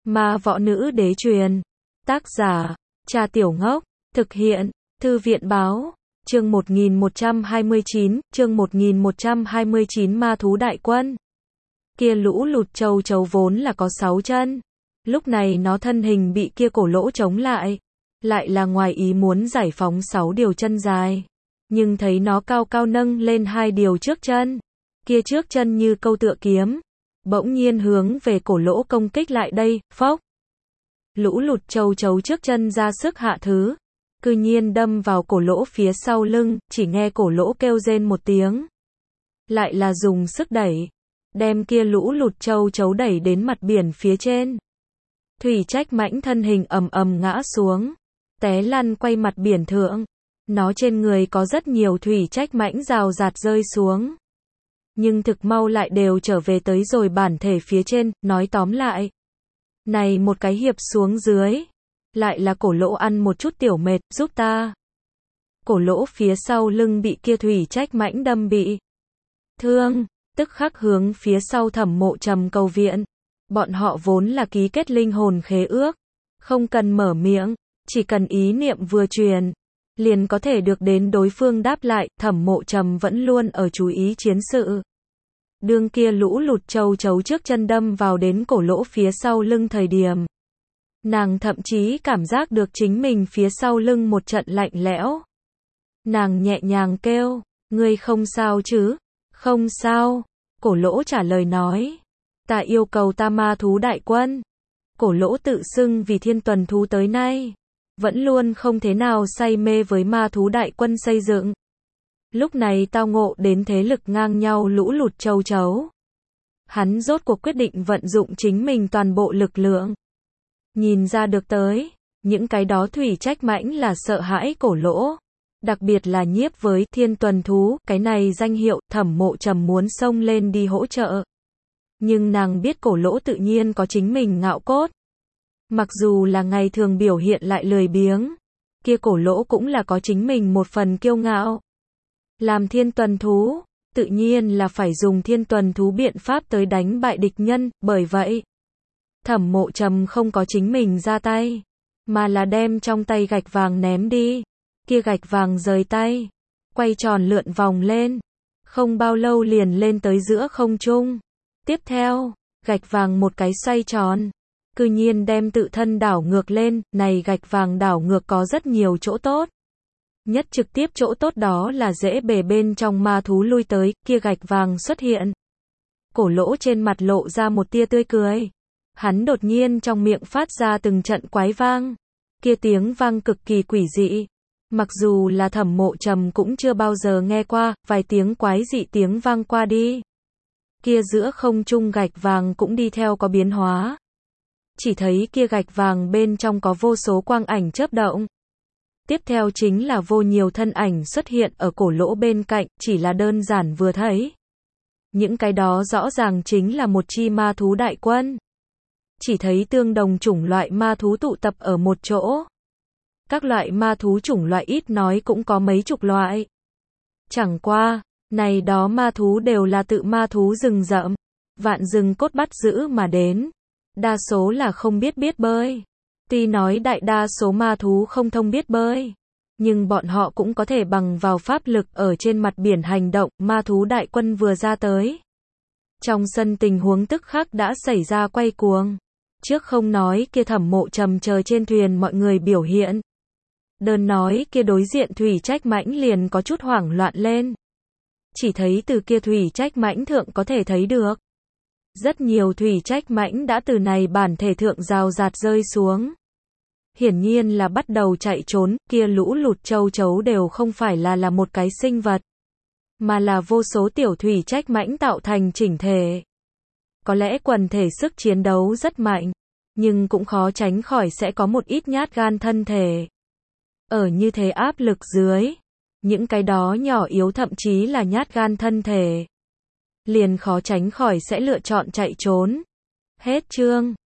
Ma võ nữ đế truyền. Tác giả, Trà Tiểu Ngốc. Thực hiện, Thư viện báo. Chương 1129, Ma thú đại quân. Kia lũ lụt châu chấu vốn là có 6 chân. Lúc này nó thân hình bị kia cổ lỗ chống lại. Lại là ngoài ý muốn giải phóng 6 điều chân dài. Nhưng thấy nó cao cao nâng lên 2 điều trước chân. Kia trước chân như câu tựa kiếm. Bỗng nhiên hướng về cổ lỗ công kích lại đây, phốc. Lũ lụt châu chấu trước chân ra sức hạ thứ. Cư nhiên đâm vào cổ lỗ phía sau lưng, chỉ nghe cổ lỗ kêu rên một tiếng. Lại là dùng sức đẩy. Đem kia lũ lụt châu chấu đẩy đến mặt biển phía trên. Thủy Trách Mãnh thân hình ầm ầm ngã xuống. Té lăn quay mặt biển thượng. Nó trên người có rất nhiều Thủy Trách Mãnh rào rạt rơi xuống. Nhưng thực mau lại đều trở về tới rồi bản thể phía trên, nói tóm lại. Này một cái hiệp xuống dưới. Lại là cổ lỗ ăn một chút tiểu mệt, giúp ta. Cổ lỗ phía sau lưng bị kia Thủy Trách Mãnh đâm bị thương, tức khắc hướng phía sau Thẩm Mộ Trầm cầu viện. Bọn họ vốn là ký kết linh hồn khế ước. Không cần mở miệng, chỉ cần ý niệm vừa truyền. Liền có thể được đến đối phương đáp lại, Thẩm Mộ Trầm vẫn luôn ở chú ý chiến sự. Đương kia lũ lụt châu chấu trước chân đâm vào đến cổ lỗ phía sau lưng thời điểm. Nàng thậm chí cảm giác được chính mình phía sau lưng một trận lạnh lẽo. Nàng nhẹ nhàng kêu, ngươi không sao chứ? Không sao. Cổ lỗ trả lời nói. Ta yêu cầu ta ma thú đại quân. Cổ lỗ tự xưng vì thiên tuần thú tới nay. Vẫn luôn không thế nào say mê với ma thú đại quân xây dựng. Lúc này tao ngộ đến thế lực ngang nhau lũ lụt châu chấu. Hắn rốt cuộc quyết định vận dụng chính mình toàn bộ lực lượng. Nhìn ra được tới, những cái đó Thủy Trách Mãnh là sợ hãi cổ lỗ. Đặc biệt là nhiếp với thiên tuần thú, cái này danh hiệu, Thẩm Mộ Trầm muốn xông lên đi hỗ trợ. Nhưng nàng biết cổ lỗ tự nhiên có chính mình ngạo cốt. Mặc dù là ngày thường biểu hiện lại lười biếng, kia cổ lỗ cũng là có chính mình một phần kiêu ngạo. Làm thiên tuần thú, tự nhiên là phải dùng thiên tuần thú biện pháp tới đánh bại địch nhân, bởi vậy, Thẩm Mộ Trầm không có chính mình ra tay, mà là đem trong tay gạch vàng ném đi. Kia gạch vàng rời tay, quay tròn lượn vòng lên, không bao lâu liền lên tới giữa không trung. Tiếp theo, gạch vàng một cái xoay tròn, cư nhiên đem tự thân đảo ngược lên, này gạch vàng đảo ngược có rất nhiều chỗ tốt. Nhất trực tiếp chỗ tốt đó là dễ bề bên trong ma thú lui tới, kia gạch vàng xuất hiện. Cổ lỗ trên mặt lộ ra một tia tươi cười. Hắn đột nhiên trong miệng phát ra từng trận quái vang. Kia tiếng vang cực kỳ quỷ dị. Mặc dù là Thẩm Mộ Trầm cũng chưa bao giờ nghe qua, vài tiếng quái dị tiếng vang qua đi. Kia giữa không trung gạch vàng cũng đi theo có biến hóa. Chỉ thấy kia gạch vàng bên trong có vô số quang ảnh chớp động. Tiếp theo chính là vô nhiều thân ảnh xuất hiện ở cổ lỗ bên cạnh, chỉ là đơn giản vừa thấy. Những cái đó rõ ràng chính là một chi ma thú đại quân. Chỉ thấy tương đồng chủng loại ma thú tụ tập ở một chỗ. Các loại ma thú chủng loại ít nói cũng có mấy chục loại. Chẳng qua, này đó ma thú đều là tự ma thú rừng rậm, vạn rừng cốt bắt giữ mà đến. Đa số là không biết bơi. Tuy nói đại đa số ma thú không thông biết bơi, nhưng bọn họ cũng có thể bằng vào pháp lực ở trên mặt biển hành động. Ma thú đại quân vừa ra tới. Trong sân tình huống tức khắc đã xảy ra quay cuồng. Trước không nói kia Thẩm Mộ Trầm chờ trên thuyền mọi người biểu hiện. Đơn nói kia đối diện Thủy Trách Mãnh liền có chút hoảng loạn lên. Chỉ thấy từ kia Thủy Trách Mãnh thượng có thể thấy được. Rất nhiều Thủy Trách Mãnh đã từ này bản thể thượng rào rạt rơi xuống. Hiển nhiên là bắt đầu chạy trốn, kia lũ lụt châu chấu đều không phải là một cái sinh vật. Mà là vô số tiểu Thủy Trách Mãnh tạo thành chỉnh thể. Có lẽ quần thể sức chiến đấu rất mạnh, nhưng cũng khó tránh khỏi sẽ có một ít nhát gan thân thể. Ở như thế áp lực dưới, những cái đó nhỏ yếu thậm chí là nhát gan thân thể, liền khó tránh khỏi sẽ lựa chọn chạy trốn. Hết chương.